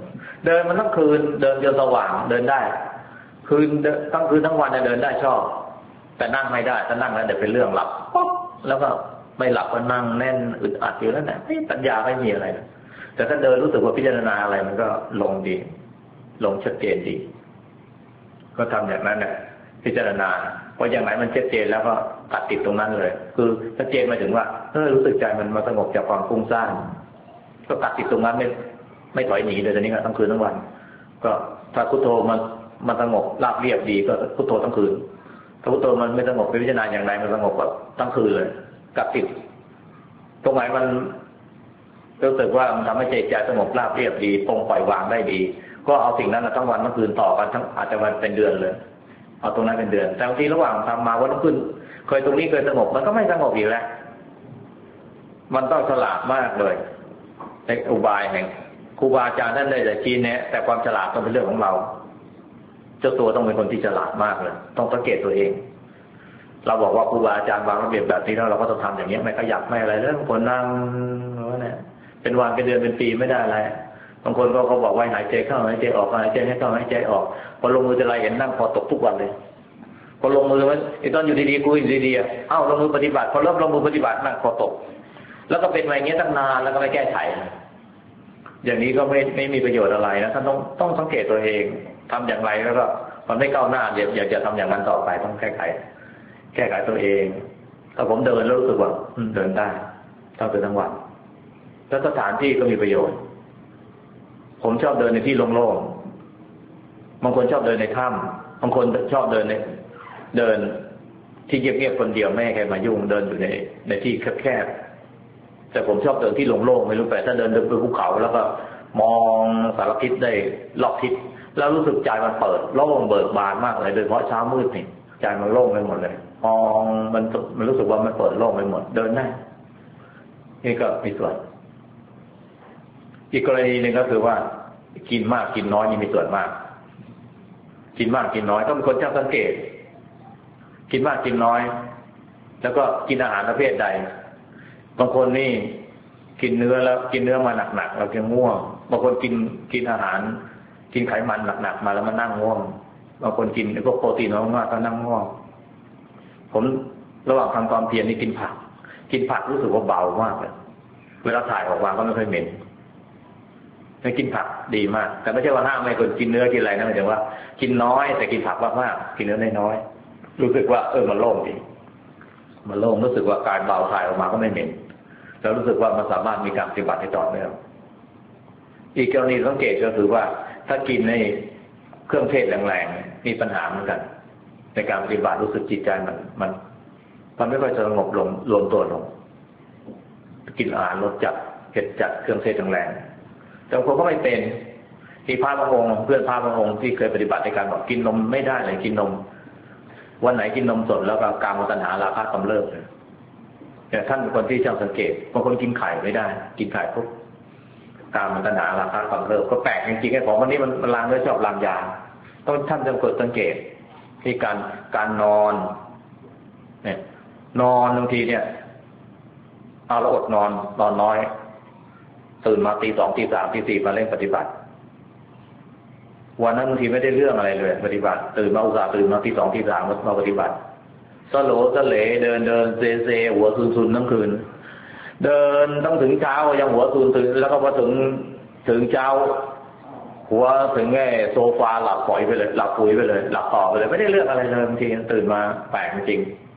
เดินมันทั้งคืนเดินจนสว่างเดินได้คืนทั้งคืนทั้งวันเดินได้ชอบแต่นั่งไม่ได้ถ้านั่งแล้วเดี๋ยวเป็นเรื่องหลับป๊อกแล้วก็ไม่หลับก็นั่งแน่นอึดอัดอยู่นั่นแหละปัญญาไม่มีอะไรแต่ถ้าเดินรู้สึกว่าพิจารณาอะไรมันก็ลงดีลงชัดเจนดีก็ทำอย่างนั้นเนี่ยพิจารณาพออย่างไหนมันชัดเจนแล้วก็ตัดติดตรงนั้นเลยคือชัดเจนมาถึงว่าเออรู้สึกใจมันมาสงบจากความฟุ้งซ่านก็ตัดติดตรงนั้นไม่ไม่ถอยหนีเลยตอนนี้ก็ทั้งคืนทั้งวันก็ถ้าพุทโธมันมันสงบราบเรียบดีก็พุทโธทั้งคืนถ้าพุทโธมันไม่สงบไปพิจารณาอย่างไรมันสงบก็ทั้งคืนเลยกัดติดตรงไหนมันรู้สึกว่ามันทำให้ใจใจสงบราบเรียบดีปรงปล่อยวางได้ดีก็เอาสิ่งนั้นทั้งวันทั้งคืนต่อกันทั้งอาจจะวันเป็นเดือนเลยเอาตรงนั้นเป็นเดือนแต่บางทีระหว่างทำมาวันทั้งคืนเคยตรงนี้เคยสงบมันก็ไม่สงบอีกแล้วมันต้องฉลาดมากเลยในอุบายแห่งครูบาอาจารย์ท่านได้แต่ชี้แนะแต่ความฉลาดต้องเป็นเรื่องของเราเจ้าตัวต้องเป็นคนที่ฉลาดมากเลยต้องสังเกตตัวเองเราบอกว่าครูบาอาจารย์วางระเบียบแบบนี้แล้วเราก็ต้องทำอย่างนี้ไม่ขยับไม่อะไรแล้วบางคนนั่งเนี่ยเป็นวันเป็นเดือนเป็นปีไม่ได้อะไรบางคนก็เขาบอกว่าหายใจเข้าหายใจออกหายใจให้เข้าหายใจออกพอลงมือจะไรเห็นนั่งพอตกทุกวันเลยพอลงมือมันไอ้ตอนอยู่ดีๆกูอยู่ดีๆเอ้าลงมือปฏิบัติพอเริ่มลงมือปฏิบัตินั่งพอตกแล้วก็เป็นมาอย่างเงี้ยตั้งนานแล้วก็ไม่แก้ไขอย่างนี้ก็ไม่ไม่มีประโยชน์อะไรนะท่านต้องต้องสังเกตตัวเองทำอย่างไรแล้วก็มันไม่ก้าวหน้าอย่าอย่าจะทำอย่างนั้นต่อไปต้องแก้ไขแก้ไขตัวเองถ้าผมเดินแล้วรู้สึกว่าเดินได้ทั้งคืนทั้งวันแล้วสถานที่ก็มีประโยชน์ผมชอบเดินในที่โล่งๆบางคนชอบเดินในถ้ำบางคนชอบเดินในเดินที่เงียบๆคนเดียวไม่ให้ใครมายุ่งเดินอยู่ในในที่แคบๆแต่ผมชอบเดินที่โล่งๆไม่รู้แต่ถ้าเดินเดินไปภูเขาแล้วก็มองสารทิศได้รอบทิศแล้วรู้สึกใจมันเปิดโล่งเบิกบานมากเลยโดยเฉพาะเช้ามืดนี่ใจมันโล่งไปหมดเลยมองมันมันรู้สึกว่ามันเปิดโล่งไปหมดเดินได้นี่ก็มีส่วนอีกกรณีหนึ่งก็คือว่ากินมากกินน้อยนี่มีส่วนมากกินมากกินน้อยต้องเป็นคนช่างสังเกตกินมากกินน้อยแล้วก็กินอาหารประเภทใดบางคนนี่กินเนื้อแล้วกินเนื้อมาหนักๆแล้วก็ง่วงบางคนกินกินอาหารกินไขมันหนักๆมาแล้วมันนั่งง่วงบางคนกินพวกโปรตีนมากๆก็นั่งง่วงผมระหว่างทำความเพียรนี่กินผักกินผักรู้สึกว่าเบามากเลยเวลาถ่ายออกมาก็ไม่ค่อยเหม็นไม่กินผักดีมากแต่ไม่ใช่ว่าห้ามไม่คนกินเนื้อกินอะไรนะหมายถึงว่ากินน้อยแต่กินผักมากๆกินเนื้อน้อยๆรู้สึกว่าเออมันโล่งดีมันโล่งรู้สึกว่าการเบาถ่ายออกมาก็ไม่เหม็นแล้วรู้สึกว่ามันสามารถมีการปฏิบัติให้ต่อเนื่องอีกกรณีสังเกตก็คือว่าถ้ากินในเครื่องเทศแรงๆมีปัญหาเหมือนกันในการปฏิบัติรู้สึกจิตใจมันมันมันไม่ค่อยสงบลงรวมตัวลงกินอาหารรสจัดเผ็ดจัดเครื่องเทศแรงๆแต่คนก็ไม่เป็นที่พระบางองค์เพื่อนพระบางองค์ที่เคยปฏิบัติในการบอกกินนมไม่ได้เลยกินนมวันไหนกินนมสดแล้วก็กามตัณหาราคะกำเริบเลยแต่ท่านเป็นคนที่ช่างสังเกตบางคนกินไข่ไม่ได้กินไข่ปุ๊บกามตัณหาราคะกำเริบก็แปลกจริงๆไอ้ของวันนี้มันมันลางด้วยชอบลางยาต้องท่านจำกดสังเกตที่การการนอนเนี่ยนอนบางทีเนี่ยเอาละอดนอนนอนน้อยตื่นมาตีสองตีสามตีสี่มาเล่นปฏิบัติวันนั้นบางทีไม่ได้เรื่องอะไรเลยปฏิบัติตื่นมาอุตส่าห์ตื่นมาตีสองตีสามมาปฏิบัติสโลสเลเดินเดินเซเซหัวซุนซุนทั้งคืนเดินต้องถึงเช้ายังหัวซุนซุนแล้วก็พอถึงถึงเช้าหัวถึงแง่โซฟาหลับปล่อยไปเลยหลับปุ๋ยไปเลยหลับต่อไปเลยไม่ได้เรื่องอะไรเลยบางทีตื่นมาแปลกจริง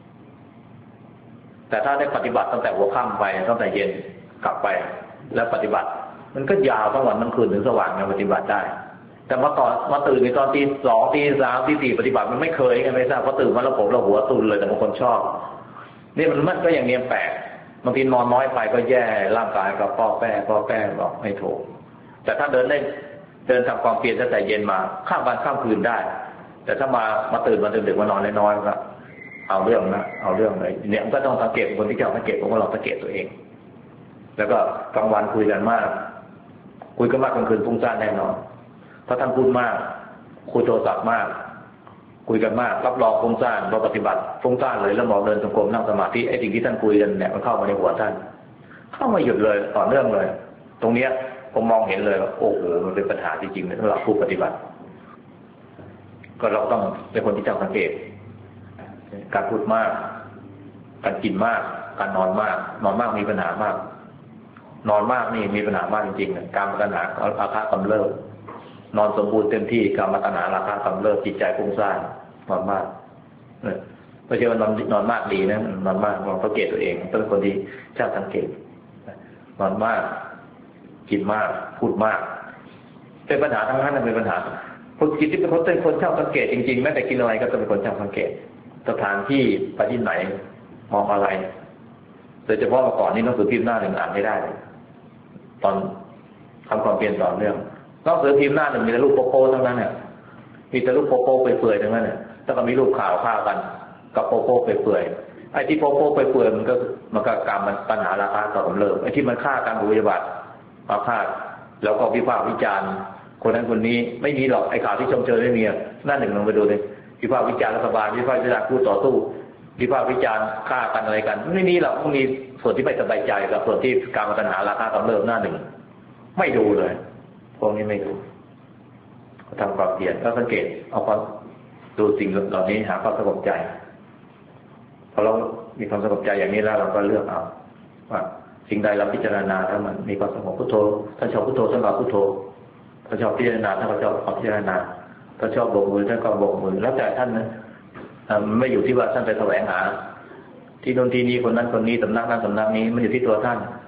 แต่ถ้าได้ปฏิบัติตั้งแต่หัวค่ำไปตั้งแต่เย็นกลับไปแล้วปฏิบัติมันก็ยาวทั้งวันทั้งคืนถึงสว่างยังปฏิบัติได้แต่มาตอนมาตื่นในตอนตีสองตีสามตีสี่ปฏิบัติมันไม่เคยไงไม่ทราบเพราะตื่นมาแล้วผมเราหัวตุนเลยแต่บางคนชอบนี่มันมันก็อย่างเนี้ยแปลกบางทีนอนน้อยไปก็แย่ร่างกายก็ป้อแป้ป้อแป้บอกไม่ถูกแต่ถ้าเดินได้เดินทำความเพียรตั้งแต่เย็นมาข้ามวันข้ามคืนได้แต่ถ้ามามาตื่นมาดึกๆมานอนน้อยๆก็เอาเรื่องนะเอาเรื่องเลยเนี่ยมันก็ต้องสังเกตคนที่เจ้าสังเกตผมก็ลองสังเกตตัวเองแล้วก็กลางวันคุยกันมากคุยกันมากกลางคืนฟุ้งซ่านแน่นอนถ้าท่านพูดมากคุยโทรศัพท์มากคุยกันมากรับรองฟุ้งซ่านพอปฏิบัติฟุ้งซ่านเลยแล้วบอกเดินจงกรมนั่งสมาธิไอ้สิ่งที่ท่านคุยกันเนี่ยมันเข้ามาในหัวท่านเข้ามาหยุดเลยต่อเนื่องเลยตรงเนี้ยผผมมองเห็นเลยว่าโอ้โหมันเป็นปัญหาจริงๆสำหรับผู้ปฏิบัติก็เราต้องเป็นคนที่เจ้าสังเกตการพูดมากการกินมากการนอนมากนอนมากมีปัญหามากนอนมากนี่มีปัญหามากจริงๆการปัญหาอาฆาตกำเริบนอนสมบูรณ์เต็มที่การปัญหาราคากำเริบจิตใจฟุ้งซ่านนอนมากไม่ใช่ว่านอนนอนมากดีนะนอนมากลองสังเกตตัวเองต้องเป็นคนที่เจ้าสังเกตนอนมากกินมากพูดมากเป็นปัญหาทั้งนั้นเป็นปัญหาคนจิตที่เป็นคนเป็นคนเจ้าสังเกตจริงๆแม้แต่กินอะไรก็ต้องเป็นคนเจ้าสังเกตสถานที่ไปที่ไหนมองอะไรโดยเฉพาะเมื่อก่อนนี้หนังสือพิมพ์หน้าหนึ่งอ่านไม่ได้ตอนทำความเปลี่ยนต่อเนื่องหนังสือพิมพ์หน้าหนึ่งมีแต่รูปโป๊ะๆทั้งนั้นเนี่ยมีแต่รูปโป๊ะๆเปื่อยๆทั้งนั้นเนี่ยแล้วก็มีรูปข่าวฆ่ากันกับโป๊ะๆเปื่อยๆไอ้ที่โป๊ะๆเปื่อยๆมันก็มันก็กรรมมันปัญหาราคาต่อกำเริบไอ้ที่มันฆ่ากันอุบัติเหตุมาฆ่าแล้วก็วิพากษ์วิจารณ์คนนั้นคนนี้ไม่มีหรอกไอ้ข่าวที่ชมเชยไม่มีหน้าหนึ่งลองไปดูเลยวิพากษ์วิจารณ์รัฐบาลวิพากษ์วิจารณ์ผู้ต่อสู้วิพากษ์วิจารณ์ฆ่ากันอะไรกันไม่มีหรอกมันมีส่วนที่ไม่สบายใจกับส่วนที่การปัญหาราคากำเริบหน้าหนึ่งไม่ดูเลยพวกนี้ไม่ดูทำความเปลี่ยนก็สังเกตเอาความดูสิ่งเหล่านี้หาความสงบใจพอเรามีความสงบใจอย่างนี้แล้วเราก็เลือกเอาว่าสิ่งใดเราพิจารณาถ้ามันมีความสงบพุทโธถ้าชอบพุทโธท่านก็พุทโธถ้าชอบพิจารณาท่านก็ชอบพิจารณาถ้าชอบโบกมือท่านก็โบกมือแล้วแต่ท่านนะมันไม่อยู่ที่ว่าท่านไปแสวงหาที่โน่นที่นี้คนนั้นคนนี้สำนักนั้นสำนักนี้มันอยู่ที่ตัวท่าน